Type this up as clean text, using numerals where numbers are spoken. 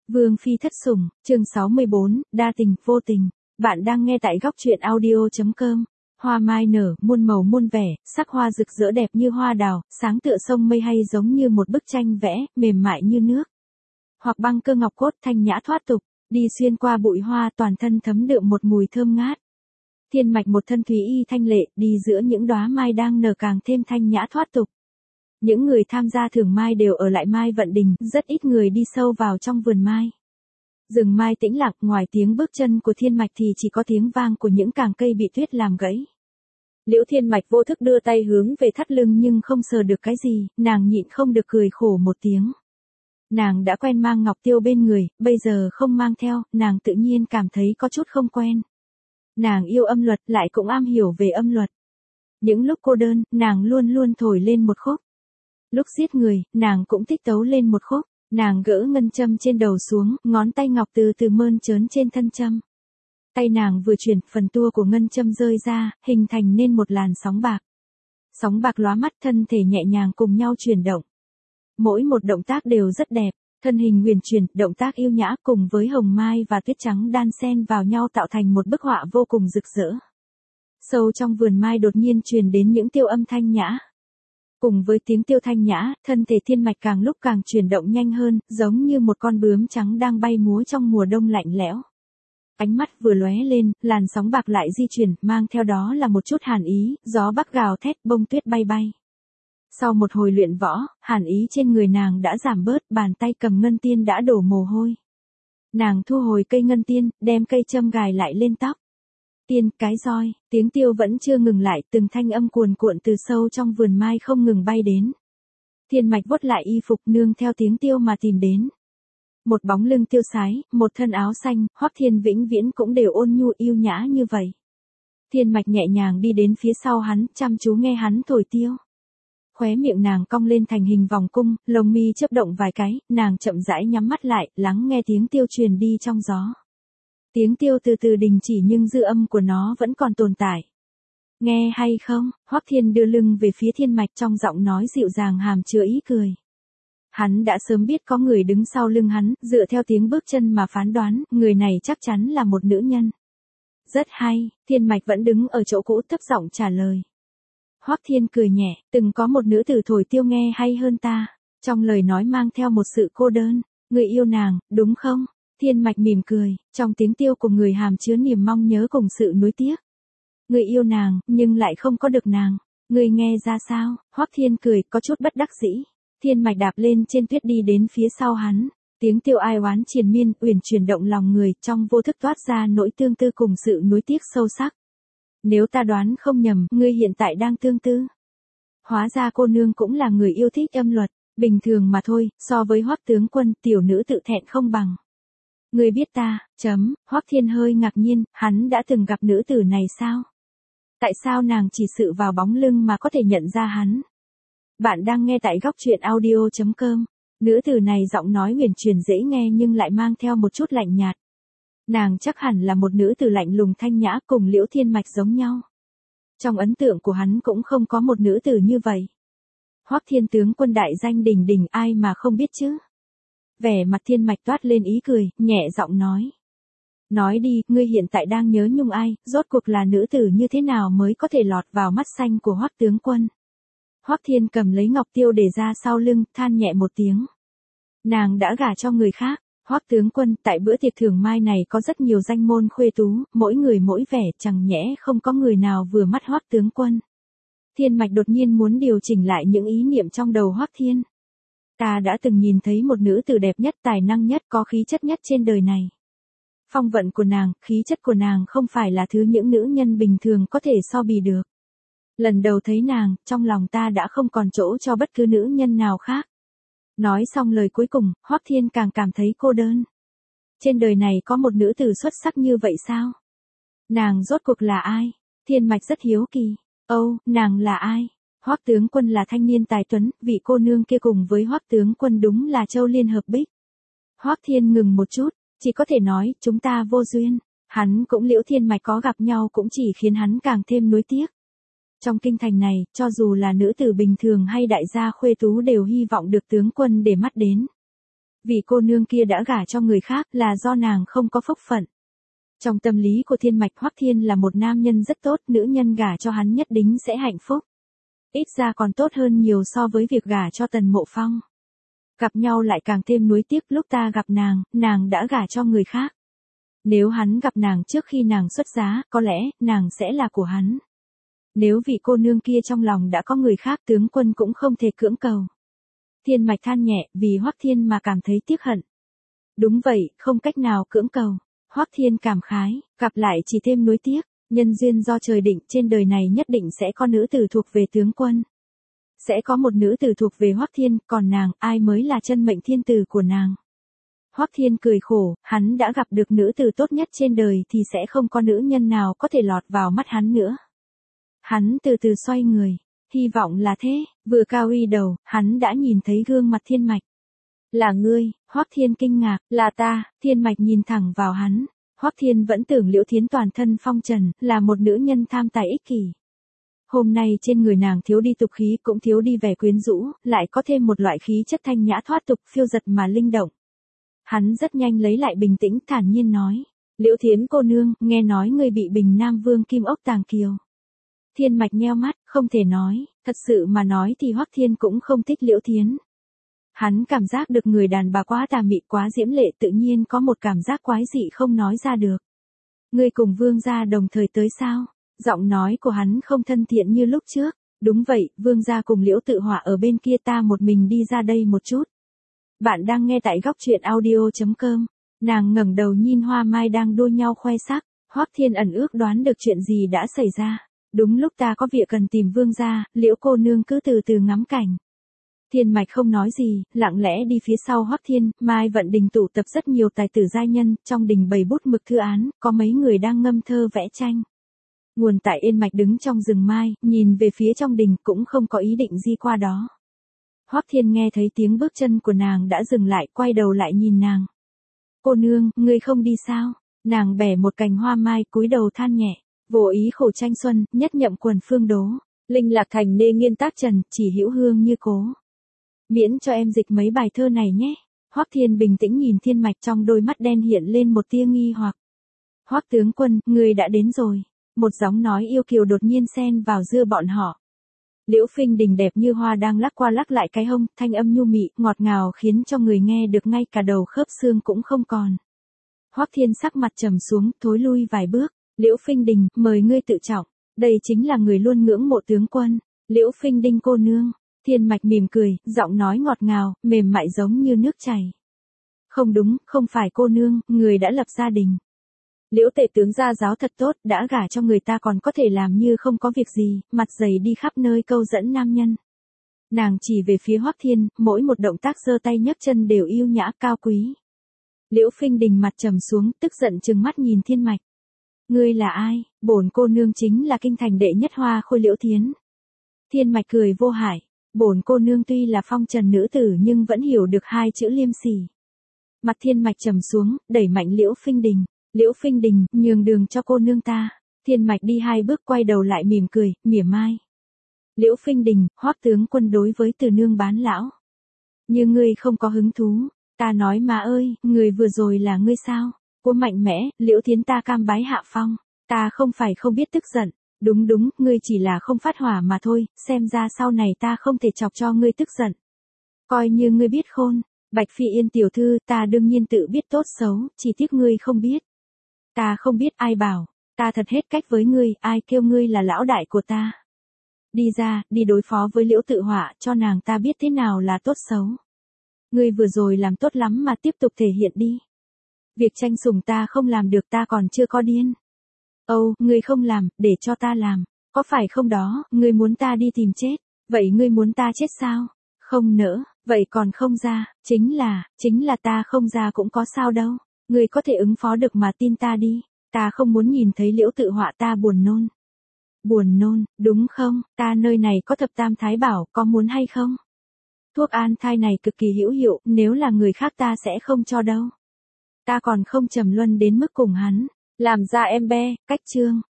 Vương phi thất sủng, chương 64, đa tình, vô tình. Bạn đang nghe tại góc truyện audio.com. Hoa mai nở, muôn màu muôn vẻ, sắc hoa rực rỡ đẹp như hoa đào, sáng tựa sông mây hay giống như một bức tranh vẽ, mềm mại như nước. Hoặc băng cơ ngọc cốt thanh nhã thoát tục, đi xuyên qua bụi hoa toàn thân thấm đượm một mùi thơm ngát. Thiên mạch một thân thúy y thanh lệ, đi giữa những đóa mai đang nở càng thêm thanh nhã thoát tục. Những người tham gia thưởng mai đều ở lại Mai Vận Đình, rất ít người đi sâu vào trong vườn mai. Rừng mai tĩnh lặng, ngoài tiếng bước chân của Thiên Mạch thì chỉ có tiếng vang của những cành cây bị tuyết làm gãy. Liễu Thiên Mạch vô thức đưa tay hướng về thắt lưng nhưng không sờ được cái gì, nàng nhịn không được cười khổ một tiếng. Nàng đã quen mang ngọc tiêu bên người, bây giờ không mang theo, nàng tự nhiên cảm thấy có chút không quen. Nàng yêu âm luật, lại cũng am hiểu về âm luật. Những lúc cô đơn, nàng luôn luôn thổi lên một khúc. Lúc giết người, nàng cũng thích tấu lên một khúc, nàng gỡ ngân châm trên đầu xuống, ngón tay ngọc từ từ mơn trớn trên thân châm. Tay nàng vừa chuyển, phần tua của ngân châm rơi ra, hình thành nên một làn sóng bạc. Sóng bạc lóa mắt, thân thể nhẹ nhàng cùng nhau chuyển động. Mỗi một động tác đều rất đẹp, thân hình huyền chuyển, động tác yêu nhã cùng với hồng mai và tuyết trắng đan xen vào nhau tạo thành một bức họa vô cùng rực rỡ. Sâu trong vườn mai đột nhiên truyền đến những tiêu âm thanh nhã. Cùng với tiếng tiêu thanh nhã, thân thể Thiên Mạch càng lúc càng chuyển động nhanh hơn, giống như một con bướm trắng đang bay múa trong mùa đông lạnh lẽo. Ánh mắt vừa lóe lên, làn sóng bạc lại di chuyển, mang theo đó là một chút hàn ý, gió bắc gào thét, bông tuyết bay bay. Sau một hồi luyện võ, hàn ý trên người nàng đã giảm bớt, bàn tay cầm ngân tiên đã đổ mồ hôi. Nàng thu hồi cây ngân tiên, đem cây châm gài lại lên tóc. Tiên, cái roi, tiếng tiêu vẫn chưa ngừng lại, từng thanh âm cuồn cuộn từ sâu trong vườn mai không ngừng bay đến. Thiên Mạch vuốt lại y phục nương theo tiếng tiêu mà tìm đến. Một bóng lưng tiêu sái, một thân áo xanh, Hoắc Thiên vĩnh viễn cũng đều ôn nhu yêu nhã như vậy. Thiên Mạch nhẹ nhàng đi đến phía sau hắn, chăm chú nghe hắn thổi tiêu. Khóe miệng nàng cong lên thành hình vòng cung, lông mi chớp động vài cái, nàng chậm rãi nhắm mắt lại, lắng nghe tiếng tiêu truyền đi trong gió. Tiếng tiêu từ từ đình chỉ nhưng dư âm của nó vẫn còn tồn tại. Nghe hay không? Hoắc Thiên đưa lưng về phía Thiên Mạch, trong giọng nói dịu dàng hàm chứa ý cười. Hắn đã sớm biết có người đứng sau lưng hắn, dựa theo tiếng bước chân mà phán đoán, người này chắc chắn là một nữ nhân. Rất hay, Thiên Mạch vẫn đứng ở chỗ cũ thấp giọng trả lời. Hoắc Thiên cười nhẹ, từng có một nữ tử thổi tiêu nghe hay hơn ta. Trong lời nói mang theo một sự cô đơn. Người yêu nàng, đúng không? Thiên Mạch mỉm cười, trong tiếng tiêu của người hàm chứa niềm mong nhớ cùng sự nuối tiếc. Người yêu nàng, nhưng lại không có được nàng. Người nghe ra sao? Hoắc Thiên cười, có chút bất đắc dĩ. Thiên Mạch đạp lên trên tuyết đi đến phía sau hắn. Tiếng tiêu ai oán triền miên, uyển chuyển động lòng người, trong vô thức toát ra nỗi tương tư cùng sự nuối tiếc sâu sắc. Nếu ta đoán không nhầm, ngươi hiện tại đang tương tư. Hóa ra cô nương cũng là người yêu thích âm luật, bình thường mà thôi, so với Hoắc tướng quân, tiểu nữ tự thẹn không bằng. Ngươi biết ta, Hoắc Thiên hơi ngạc nhiên, hắn đã từng gặp nữ tử này sao? Tại sao nàng chỉ sự vào bóng lưng mà có thể nhận ra hắn? Bạn đang nghe tại góc truyện audio.com. Nữ tử này giọng nói huyền chuyển dễ nghe nhưng lại mang theo một chút lạnh nhạt. Nàng chắc hẳn là một nữ tử lạnh lùng thanh nhã cùng Liễu Thiên Mạch giống nhau. Trong ấn tượng của hắn cũng không có một nữ tử như vậy. Hoắc Thiên tướng quân đại danh đỉnh đỉnh, ai mà không biết chứ? Vẻ mặt Thiên Mạch toát lên ý cười, nhẹ giọng nói. Nói đi, ngươi hiện tại đang nhớ nhung ai, rốt cuộc là nữ tử như thế nào mới có thể lọt vào mắt xanh của Hoắc tướng quân? Hoắc Thiên cầm lấy ngọc tiêu để ra sau lưng, than nhẹ một tiếng. Nàng đã gả cho người khác. Hoắc tướng quân, tại bữa tiệc thưởng mai này có rất nhiều danh môn khuê tú, mỗi người mỗi vẻ, chẳng nhẽ không có người nào vừa mắt Hoắc tướng quân. Thiên Mạch đột nhiên muốn điều chỉnh lại những ý niệm trong đầu Hoắc Thiên. Ta đã từng nhìn thấy một nữ tử đẹp nhất, tài năng nhất, có khí chất nhất trên đời này. Phong vận của nàng, khí chất của nàng không phải là thứ những nữ nhân bình thường có thể so bì được. Lần đầu thấy nàng, trong lòng ta đã không còn chỗ cho bất cứ nữ nhân nào khác. Nói xong lời cuối cùng, Hoắc Thiên càng cảm thấy cô đơn. Trên đời này có một nữ tử xuất sắc như vậy sao? Nàng rốt cuộc là ai? Thiên Mạch rất hiếu kỳ. Nàng là ai? Hoắc tướng quân là thanh niên tài tuấn, vị cô nương kia cùng với Hoắc tướng quân đúng là châu liên hợp bích. Hoắc Thiên ngừng một chút, chỉ có thể nói, chúng ta vô duyên. Hắn cũng Liễu Thiên Mạch có gặp nhau cũng chỉ khiến hắn càng thêm nuối tiếc. Trong kinh thành này, cho dù là nữ tử bình thường hay đại gia khuê tú đều hy vọng được tướng quân để mắt đến. Vì cô nương kia đã gả cho người khác là do nàng không có phúc phận. Trong tâm lý của Thiên Mạch, Hoắc Thiên là một nam nhân rất tốt, nữ nhân gả cho hắn nhất định sẽ hạnh phúc. Ít ra còn tốt hơn nhiều so với việc gả cho Tần Mộ Phong. Gặp nhau lại càng thêm nuối tiếc, lúc ta gặp nàng đã gả cho người khác. Nếu hắn gặp nàng trước khi nàng xuất giá, có lẽ, nàng sẽ là của hắn. Nếu vị cô nương kia trong lòng đã có người khác, tướng quân cũng không thể cưỡng cầu. Thiên Mạch than nhẹ, vì Hoắc Thiên mà cảm thấy tiếc hận. Đúng vậy, không cách nào cưỡng cầu. Hoắc Thiên cảm khái, gặp lại chỉ thêm nuối tiếc, nhân duyên do trời định, trên đời này nhất định sẽ có nữ tử thuộc về tướng quân. Sẽ có một nữ tử thuộc về Hoắc Thiên, còn nàng, ai mới là chân mệnh thiên tử của nàng. Hoắc Thiên cười khổ, hắn đã gặp được nữ tử tốt nhất trên đời thì sẽ không có nữ nhân nào có thể lọt vào mắt hắn nữa. Hắn từ từ xoay người, hy vọng là thế, vừa cao uy đầu, hắn đã nhìn thấy gương mặt Thiên Mạch. Là ngươi, Hoắc Thiên kinh ngạc, là ta, Thiên Mạch nhìn thẳng vào hắn. Hoắc Thiên vẫn tưởng Liễu Thiến toàn thân phong trần, là một nữ nhân tham tài ích kỷ. Hôm nay trên người nàng thiếu đi tục khí, cũng thiếu đi vẻ quyến rũ, lại có thêm một loại khí chất thanh nhã thoát tục, phiêu dật mà linh động. Hắn rất nhanh lấy lại bình tĩnh, thản nhiên nói, Liễu Thiến cô nương, nghe nói ngươi bị Bình Nam Vương Kim Ốc Tàng Kiều. Thiên Mạch nheo mắt, không thể nói, thật sự mà nói thì Hoắc Thiên cũng không thích Liễu Thiến. Hắn cảm giác được người đàn bà quá tà mị, quá diễm lệ, tự nhiên có một cảm giác quái dị không nói ra được. Ngươi cùng Vương gia đồng thời tới sao? Giọng nói của hắn không thân thiện như lúc trước. Đúng vậy, Vương gia cùng Liễu Tự Họa ở bên kia, ta một mình đi ra đây một chút. Bạn đang nghe tại góc truyện audio.com. Nàng ngẩng đầu nhìn hoa mai đang đua nhau khoe sắc. Hoắc Thiên ẩn ước đoán được chuyện gì đã xảy ra. Đúng lúc ta có việc cần tìm Vương gia, Liễu cô nương cứ từ từ ngắm cảnh. Thiên Mạch không nói gì, lặng lẽ đi phía sau Hoắc Thiên. Mai Vận Đình tụ tập rất nhiều tài tử giai nhân, trong đình bày bút mực thư án, có mấy người đang ngâm thơ vẽ tranh. Nguồn tại Yên Mạch đứng trong rừng mai, nhìn về phía trong đình, cũng không có ý định di qua đó. Hoắc Thiên nghe thấy tiếng bước chân của nàng đã dừng lại, quay đầu lại nhìn nàng. Cô nương, ngươi không đi sao? Nàng bẻ một cành hoa mai, cúi đầu than nhẹ. Vô ý khổ tranh xuân, nhất nhậm quần phương đố. Linh lạc thành nê nghiên tác trần, chỉ hữu hương như cố. Miễn cho em dịch mấy bài thơ này nhé. Hoắc Thiên bình tĩnh nhìn Thiên Mạch, trong đôi mắt đen hiện lên một tia nghi hoặc. Hoắc tướng quân, ngươi đã đến rồi. Một giọng nói yêu kiều đột nhiên xen vào giữa bọn họ. Liễu Phinh Đình đẹp như hoa đang lắc qua lắc lại cái hông, thanh âm nhu mị, ngọt ngào khiến cho người nghe được ngay cả đầu khớp xương cũng không còn. Hoắc Thiên sắc mặt trầm xuống, thối lui vài bước. Liễu Phinh Đình, mời ngươi tự trọng. Đây chính là người luôn ngưỡng mộ tướng quân. Liễu Phinh Đình cô nương. Thiên Mạch mỉm cười, giọng nói ngọt ngào, mềm mại giống như nước chảy. Không đúng, không phải cô nương, người đã lập gia đình. Liễu tể tướng gia giáo thật tốt, đã gả cho người ta còn có thể làm như không có việc gì, mặt dày đi khắp nơi câu dẫn nam nhân. Nàng chỉ về phía Hoắc Thiên, mỗi một động tác giơ tay nhấc chân đều yêu nhã cao quý. Liễu Phinh Đình mặt trầm xuống, tức giận trừng mắt nhìn Thiên Mạch. Ngươi là ai? Bổn cô nương chính là kinh thành đệ nhất hoa khôi Liễu Thiến. Thiên Mạch cười vô hại. Bổn cô nương tuy là phong trần nữ tử nhưng vẫn hiểu được hai chữ liêm sỉ. Mặt Thiên Mạch trầm xuống, đẩy mạnh Liễu Phinh Đình. Liễu Phinh Đình, nhường đường cho cô nương ta. Thiên Mạch đi hai bước quay đầu lại mỉm cười, mỉa mai. Liễu Phinh Đình, Hoắc tướng quân đối với Từ nương bán lão. Như ngươi không có hứng thú. Ta nói mà ơi, người vừa rồi là ngươi sao? Cô mạnh mẽ, Liễu Thiến ta cam bái hạ phong. Ta không phải không biết tức giận. Đúng đúng, ngươi chỉ là không phát hỏa mà thôi, xem ra sau này ta không thể chọc cho ngươi tức giận. Coi như ngươi biết khôn. Bạch Phi Yên tiểu thư, ta đương nhiên tự biết tốt xấu, chỉ tiếc ngươi không biết. Ta không biết ai bảo, ta thật hết cách với ngươi, ai kêu ngươi là lão đại của ta. Đi ra, đi đối phó với Liễu Tự Họa, cho nàng ta biết thế nào là tốt xấu. Ngươi vừa rồi làm tốt lắm mà tiếp tục thể hiện đi. Việc tranh sủng ta không làm được, ta còn chưa có điên. Âu, ngươi không làm, để cho ta làm. Có phải không đó, ngươi muốn ta đi tìm chết. Vậy ngươi muốn ta chết sao? Không nỡ, vậy còn không ra, chính là ta không ra cũng có sao đâu. Ngươi có thể ứng phó được mà tin ta đi. Ta không muốn nhìn thấy Liễu Tự Họa ta buồn nôn. Buồn nôn, đúng không? Ta nơi này có thập tam thái bảo, có muốn hay không? Thuốc an thai này cực kỳ hữu hiệu, nếu là người khác ta sẽ không cho đâu. Ta còn không trầm luân đến mức cùng hắn. Làm ra em be, cách chương.